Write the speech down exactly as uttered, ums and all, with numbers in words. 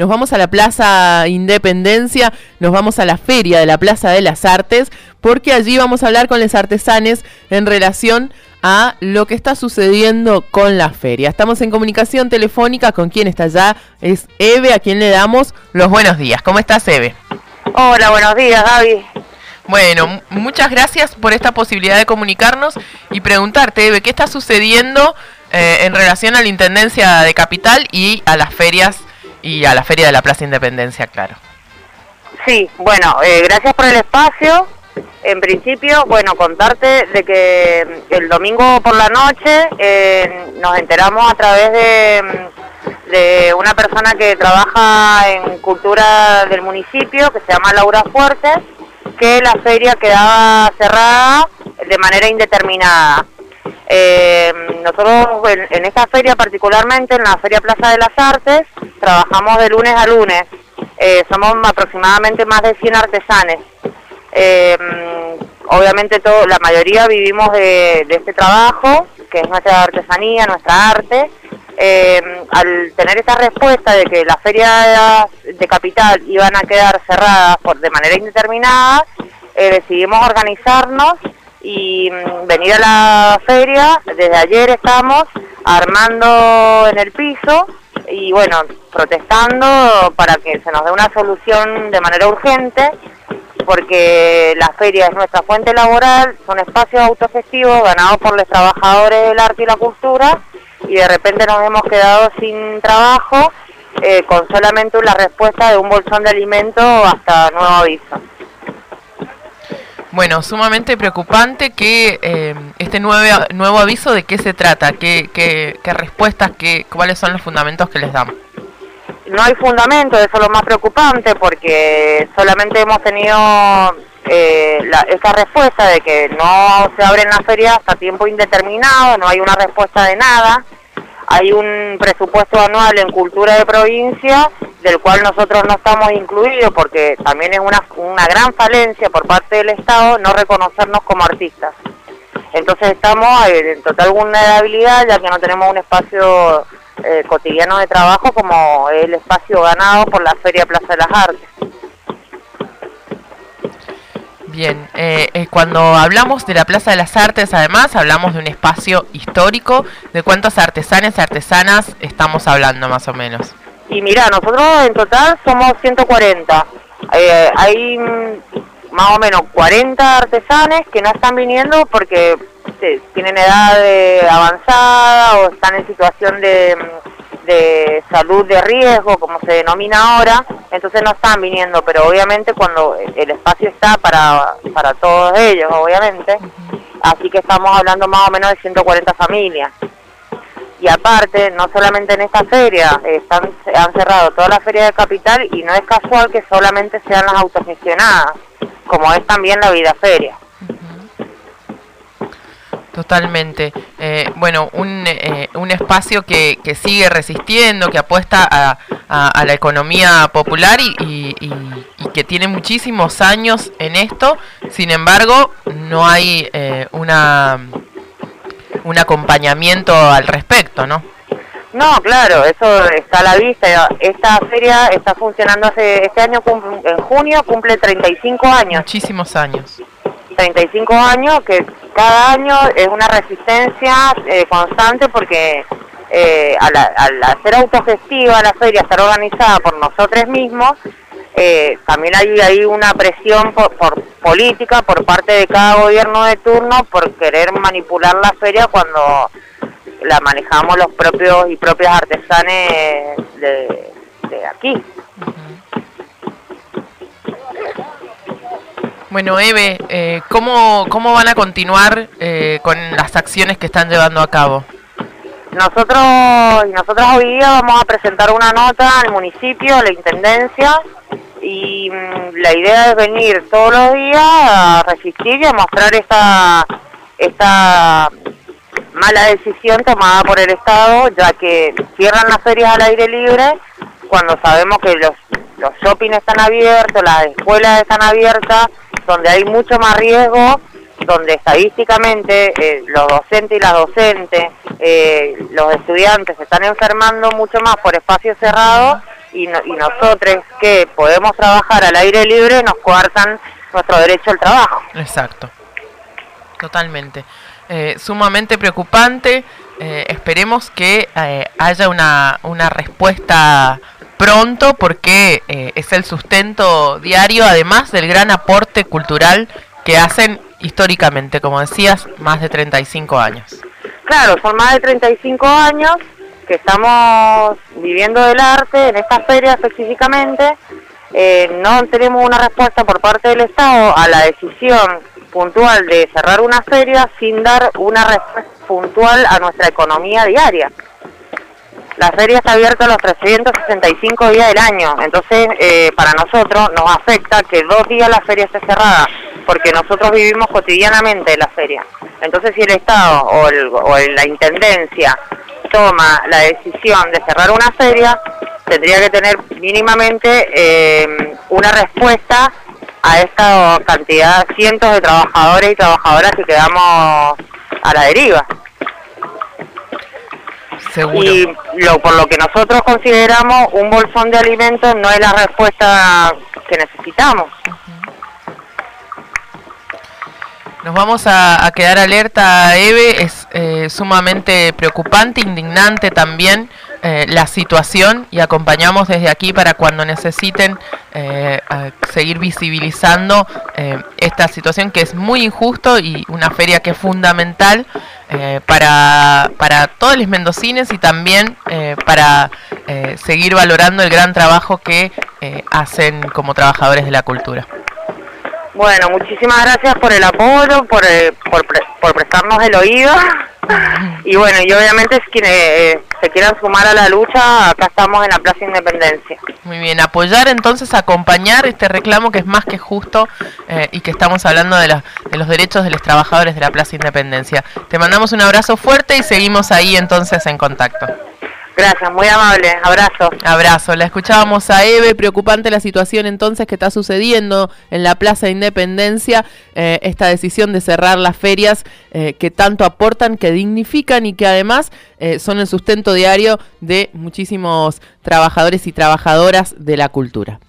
nos vamos a la Plaza Independencia, nos vamos a la Feria de la Plaza de las Artes, porque allí vamos a hablar con los artesanes en relación a lo que está sucediendo con la feria. Estamos en comunicación telefónica con quien está allá, es Eve, a quien le damos los buenos días. ¿Cómo estás, Eve? Hola, buenos días, Gaby. Bueno, muchas gracias por esta posibilidad de comunicarnos y preguntarte, Eve, ¿qué está sucediendo eh, en relación a la Intendencia de Capital y a las ferias y a la Feria de la Plaza Independencia, claro? Sí, bueno, eh, gracias por el espacio. En principio, bueno, contarte de que el domingo por la noche eh, nos enteramos a través de, de una persona que trabaja en cultura del municipio, que se llama Laura Fuertes, que la feria quedaba cerrada de manera indeterminada. Eh, nosotros en, en esta feria particularmente, en la Feria Plaza de las Artes, trabajamos de lunes a lunes. Eh, somos aproximadamente más de cien artesanes. Eh, obviamente todo, la mayoría vivimos de, de este trabajo, que es nuestra artesanía, nuestra arte. Eh, al tener esta respuesta de que las ferias de Capital iban a quedar cerradas por, de manera indeterminada, eh, decidimos organizarnos y mm, venir a la feria. Desde ayer estamos armando en el piso y bueno, protestando para que se nos dé una solución de manera urgente, porque la feria es nuestra fuente laboral, son espacios autogestivos ganados por los trabajadores del arte y la cultura, y de repente nos hemos quedado sin trabajo eh, con solamente la respuesta de un bolsón de alimentos hasta nuevo aviso. Bueno, sumamente preocupante que eh, este nuevo, nuevo aviso, ¿de qué se trata? ¿Qué, qué, qué respuestas, qué, cuáles son los fundamentos que les dan? No hay fundamento, eso es lo más preocupante, porque solamente hemos tenido eh, la, esta respuesta de que no se abren las ferias hasta tiempo indeterminado, no hay una respuesta de nada. Hay un presupuesto anual en cultura de provincia, del cual nosotros no estamos incluidos, porque también es una, una gran falencia por parte del Estado no reconocernos como artistas. Entonces estamos en total vulnerabilidad, ya que no tenemos un espacio eh, cotidiano de trabajo como el espacio ganado por la Feria Plaza de las Artes. Bien, eh, eh, cuando hablamos de la Plaza de las Artes, además, hablamos de un espacio histórico. ¿De cuántos artesanos y artesanas estamos hablando, más o menos? Y mira, nosotros en total somos ciento cuarenta. Eh, hay mm, más o menos cuarenta artesanes que no están viniendo porque eh, tienen edad de avanzada o están en situación de... de salud de riesgo, como se denomina ahora, entonces no están viniendo, pero obviamente cuando el espacio está para, para todos ellos, obviamente, así que estamos hablando más o menos de ciento cuarenta familias. Y aparte, no solamente en esta feria, están, han cerrado toda la feria de Capital y no es casual que solamente sean las autogestionadas, como es también la Vida Feria. Totalmente. Eh, bueno, un, eh, un espacio que, que sigue resistiendo, que apuesta a, a, a la economía popular y, y, y, y que tiene muchísimos años en esto. Sin embargo, no hay eh, una un acompañamiento al respecto, ¿no? No, claro, eso está a la vista. Esta feria está funcionando hace, este año, en junio, cumple treinta y cinco años. Muchísimos años. treinta y cinco años, que cada año es una resistencia eh, constante, porque eh, al, al hacer autogestiva la feria, estar organizada por nosotros mismos, eh, también hay, hay una presión por, por política por parte de cada gobierno de turno por querer manipular la feria cuando la manejamos los propios y propias artesanes de, de aquí. Bueno, Eve, eh, ¿cómo, ¿cómo van a continuar eh, con las acciones que están llevando a cabo? Nosotros y nosotros hoy día vamos a presentar una nota al municipio, a la Intendencia, y mmm, la idea es venir todos los días a resistir y a mostrar esta, esta mala decisión tomada por el Estado, ya que cierran las ferias al aire libre cuando sabemos que los, los shopping están abiertos, las escuelas están abiertas, donde hay mucho más riesgo, donde estadísticamente eh, los docentes y las docentes, eh, los estudiantes se están enfermando mucho más por espacios cerrados y, no, y nosotros que podemos trabajar al aire libre nos coartan nuestro derecho al trabajo. Exacto, totalmente. Eh, sumamente preocupante. Eh, esperemos que eh, haya una, una respuesta pronto, porque eh, es el sustento diario, además del gran aporte cultural que hacen históricamente, como decías, más de treinta y cinco años. Claro, son más de treinta y cinco años que estamos viviendo del arte en estas ferias específicamente. Eh, no tenemos una respuesta por parte del Estado a la decisión puntual de cerrar una feria sin dar una respuesta puntual a nuestra economía diaria. La feria está abierta los trescientos sesenta y cinco días del año, entonces eh, para nosotros nos afecta que dos días la feria esté cerrada, porque nosotros vivimos cotidianamente la feria. Entonces si el Estado o, el, o la Intendencia toma la decisión de cerrar una feria, tendría que tener mínimamente eh, una respuesta a esta cantidad, cientos de trabajadores y trabajadoras que quedamos a la deriva. Seguro. Y lo, por lo que nosotros consideramos un bolsón de alimentos no es la respuesta que necesitamos. Nos vamos a, a quedar alerta, Eve. Es eh, sumamente preocupante, indignante también eh, la situación, y acompañamos desde aquí para cuando necesiten eh, seguir visibilizando eh, esta situación, que es muy injusto, y una feria que es fundamental eh, para, para todos los mendocines, y también eh, para eh, seguir valorando el gran trabajo que eh, hacen como trabajadores de la cultura. Bueno, muchísimas gracias por el apoyo, por, eh, por, pre por prestarnos el oído. Y bueno, y obviamente es quienes eh, se quieran sumar a la lucha, acá estamos en la Plaza Independencia. Muy bien, apoyar entonces, acompañar este reclamo que es más que justo eh, y que estamos hablando de, la, de los derechos de los trabajadores de la Plaza Independencia. Te mandamos un abrazo fuerte y seguimos ahí entonces en contacto. Gracias, muy amable, abrazo. Abrazo, la escuchábamos a Eve. Preocupante la situación entonces que está sucediendo en la Plaza de Independencia, eh, esta decisión de cerrar las ferias eh, que tanto aportan, que dignifican y que además eh, son el sustento diario de muchísimos trabajadores y trabajadoras de la cultura.